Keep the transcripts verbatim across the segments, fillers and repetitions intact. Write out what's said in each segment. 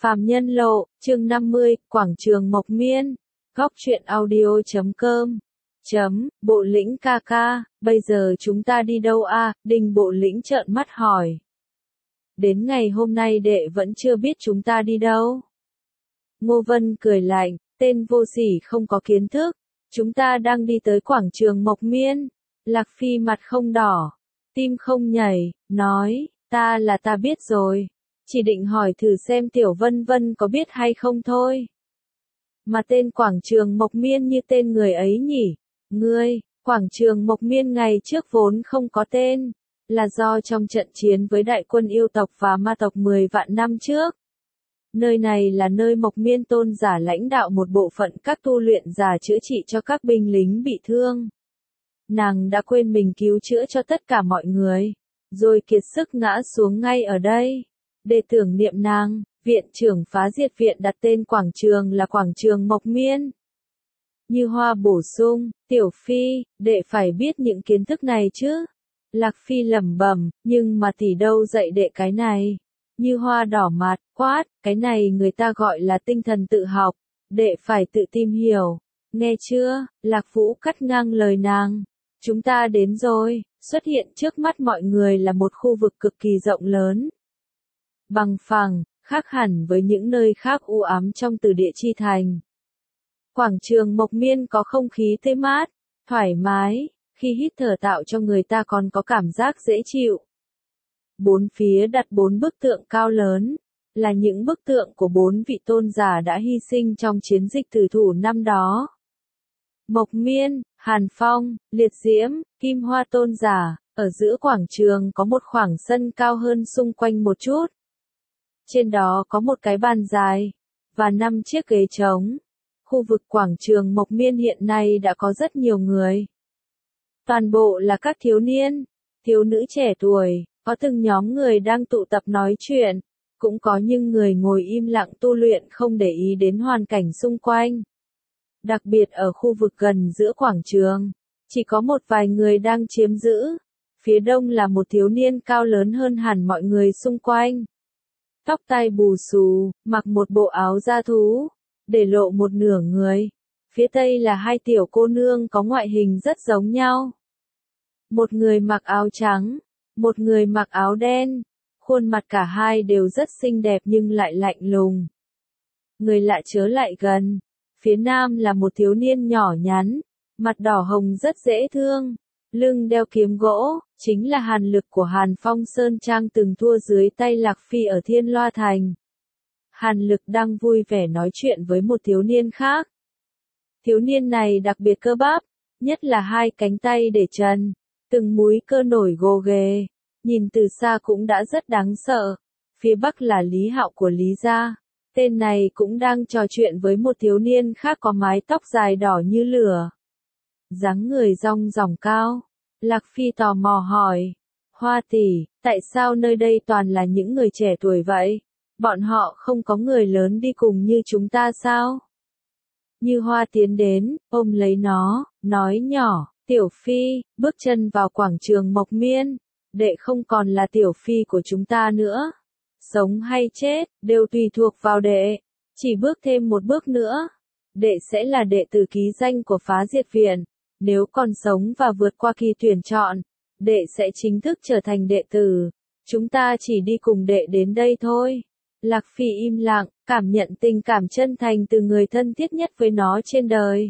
Phàm Nhân Lộ, chương năm mươi, Quảng trường Mộc Miên. Góc truyện audio chấm com. Chấm, Bộ Lĩnh ca ca, bây giờ chúng ta đi đâu a? Đinh Bộ Lĩnh trợn mắt hỏi. Đến ngày hôm nay đệ vẫn chưa biết chúng ta đi đâu. Ngô Vân cười lạnh, tên vô sỉ không có kiến thức. Chúng ta đang đi tới quảng trường Mộc Miên. Lạc Phi mặt không đỏ, tim không nhảy, nói, ta là ta biết rồi. Chỉ định hỏi thử xem Tiểu Vân Vân có biết hay không thôi. Mà tên quảng trường Mộc Miên như tên người ấy nhỉ? Ngươi, quảng trường Mộc Miên ngày trước vốn không có tên, là do trong trận chiến với đại quân yêu tộc và ma tộc mười vạn năm trước. Nơi này là nơi Mộc Miên tôn giả lãnh đạo một bộ phận các tu luyện giả chữa trị cho các binh lính bị thương. Nàng đã quên mình cứu chữa cho tất cả mọi người, rồi kiệt sức ngã xuống ngay ở đây. Để tưởng niệm nàng, viện trưởng phá diệt viện đặt tên quảng trường là quảng trường Mộc Miên. Như Hoa bổ sung, Tiểu Phi, đệ phải biết những kiến thức này chứ. Lạc Phi lẩm bẩm, nhưng mà tỷ đâu dạy đệ cái này. Như Hoa đỏ mặt, quát, cái này người ta gọi là tinh thần tự học, đệ phải tự tìm hiểu. Nghe chưa? Lạc Vũ cắt ngang lời nàng. Chúng ta đến rồi, xuất hiện trước mắt mọi người là một khu vực cực kỳ rộng lớn. Bằng phẳng, khác hẳn với những nơi khác u ám trong Từ Địa Chi Thành. Quảng trường Mộc Miên có không khí tươi mát, thoải mái, khi hít thở tạo cho người ta còn có cảm giác dễ chịu. Bốn phía đặt bốn bức tượng cao lớn, là những bức tượng của bốn vị tôn giả đã hy sinh trong chiến dịch tử thủ năm đó. Mộc Miên, Hàn Phong, Liệt Diễm, Kim Hoa tôn giả, ở giữa quảng trường có một khoảng sân cao hơn xung quanh một chút. Trên đó có một cái bàn dài, và năm chiếc ghế trống. Khu vực quảng trường Mộc Miên hiện nay đã có rất nhiều người. Toàn bộ là các thiếu niên, thiếu nữ trẻ tuổi, có từng nhóm người đang tụ tập nói chuyện, cũng có những người ngồi im lặng tu luyện không để ý đến hoàn cảnh xung quanh. Đặc biệt ở khu vực gần giữa quảng trường, chỉ có một vài người đang chiếm giữ. Phía đông là một thiếu niên cao lớn hơn hẳn mọi người xung quanh. Tóc tai bù xù, mặc một bộ áo da thú, để lộ một nửa người. Phía tây là hai tiểu cô nương có ngoại hình rất giống nhau. Một người mặc áo trắng, một người mặc áo đen. Khuôn mặt cả hai đều rất xinh đẹp nhưng lại lạnh lùng. Người lạ chớ lại gần. Phía nam là một thiếu niên nhỏ nhắn, mặt đỏ hồng rất dễ thương. Lưng đeo kiếm gỗ, chính là Hàn Lực của Hàn Phong Sơn Trang từng thua dưới tay Lạc Phi ở Thiên Loa Thành. Hàn Lực đang vui vẻ nói chuyện với một thiếu niên khác. Thiếu niên này đặc biệt cơ bắp, nhất là hai cánh tay để trần, từng múi cơ nổi gồ ghề, nhìn từ xa cũng đã rất đáng sợ. Phía bắc là Lý Hạo của Lý gia, tên này cũng đang trò chuyện với một thiếu niên khác có mái tóc dài đỏ như lửa. Dáng người rong ròng cao. Lạc Phi tò mò hỏi, Hoa tỷ, tại sao nơi đây toàn là những người trẻ tuổi vậy? Bọn họ không có người lớn đi cùng như chúng ta sao? Như Hoa tiến đến, ôm lấy nó, nói nhỏ, Tiểu Phi, bước chân vào quảng trường Mộc Miên, đệ không còn là Tiểu Phi của chúng ta nữa. Sống hay chết, đều tùy thuộc vào đệ. Chỉ bước thêm một bước nữa, đệ sẽ là đệ tử ký danh của phá diệt viện. Nếu còn sống và vượt qua kỳ tuyển chọn, đệ sẽ chính thức trở thành đệ tử. Chúng ta chỉ đi cùng đệ đến đây thôi. Lạc Phi im lặng, cảm nhận tình cảm chân thành từ người thân thiết nhất với nó trên đời.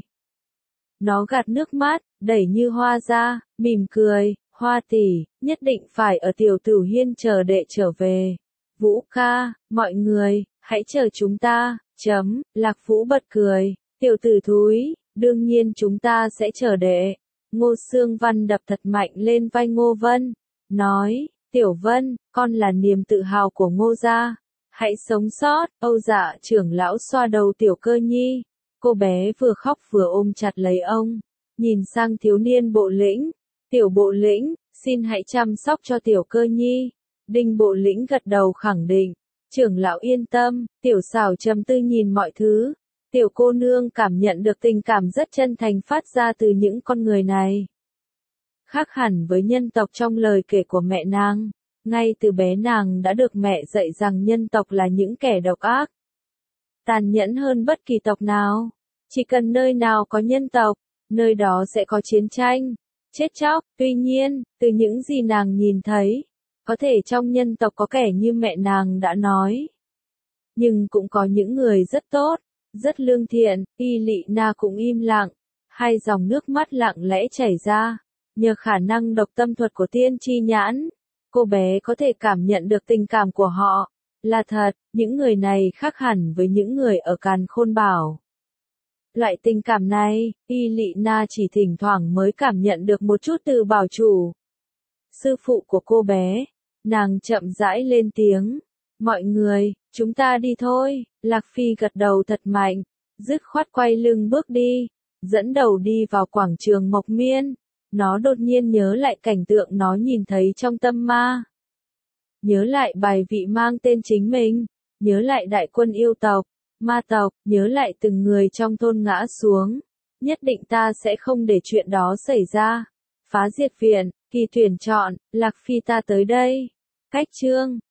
Nó gạt nước mắt, đẩy Như Hoa ra, mỉm cười, Hoa tỷ, nhất định phải ở Tiểu Tử Hiên chờ đệ trở về. Vũ ca, mọi người, hãy chờ chúng ta, chấm, Lạc Vũ bật cười, tiểu tử thúi. Đương nhiên chúng ta sẽ chờ đệ. Ngô Sương Văn đập thật mạnh lên vai Ngô Vân. Nói, Tiểu Vân, con là niềm tự hào của Ngô gia. Hãy sống sót. Âu Dạ trưởng lão xoa đầu Tiểu Cơ Nhi. Cô bé vừa khóc vừa ôm chặt lấy ông. Nhìn sang thiếu niên Bộ Lĩnh. Tiểu Bộ Lĩnh, xin hãy chăm sóc cho Tiểu Cơ Nhi. Đinh Bộ Lĩnh gật đầu khẳng định. Trưởng lão yên tâm. Tiểu Xảo trầm tư nhìn mọi thứ. Tiểu cô nương cảm nhận được tình cảm rất chân thành phát ra từ những con người này. Khác hẳn với nhân tộc trong lời kể của mẹ nàng, ngay từ bé nàng đã được mẹ dạy rằng nhân tộc là những kẻ độc ác, tàn nhẫn hơn bất kỳ tộc nào. Chỉ cần nơi nào có nhân tộc, nơi đó sẽ có chiến tranh, chết chóc. Tuy nhiên, từ những gì nàng nhìn thấy, có thể trong nhân tộc có kẻ như mẹ nàng đã nói. Nhưng cũng có những người rất tốt, rất lương thiện. Y Lị Na cũng im lặng, hai dòng nước mắt lặng lẽ chảy ra. Nhờ khả năng độc tâm thuật của tiên tri nhãn, cô bé có thể cảm nhận được tình cảm của họ. Là thật, những người này khác hẳn với những người ở Càn Khôn Bảo. Loại tình cảm này, Y Lị Na chỉ thỉnh thoảng mới cảm nhận được một chút từ bảo chủ. Sư phụ của cô bé, nàng chậm rãi lên tiếng. Mọi người, chúng ta đi thôi. Lạc Phi gật đầu thật mạnh, dứt khoát quay lưng bước đi, dẫn đầu đi vào quảng trường Mộc Miên. Nó đột nhiên nhớ lại cảnh tượng nó nhìn thấy trong tâm ma. Nhớ lại bài vị mang tên chính mình, nhớ lại đại quân yêu tộc, ma tộc, nhớ lại từng người trong thôn ngã xuống. Nhất định ta sẽ không để chuyện đó xảy ra. Phá diệt viện, kỳ tuyển chọn, Lạc Phi ta tới đây. Cách chương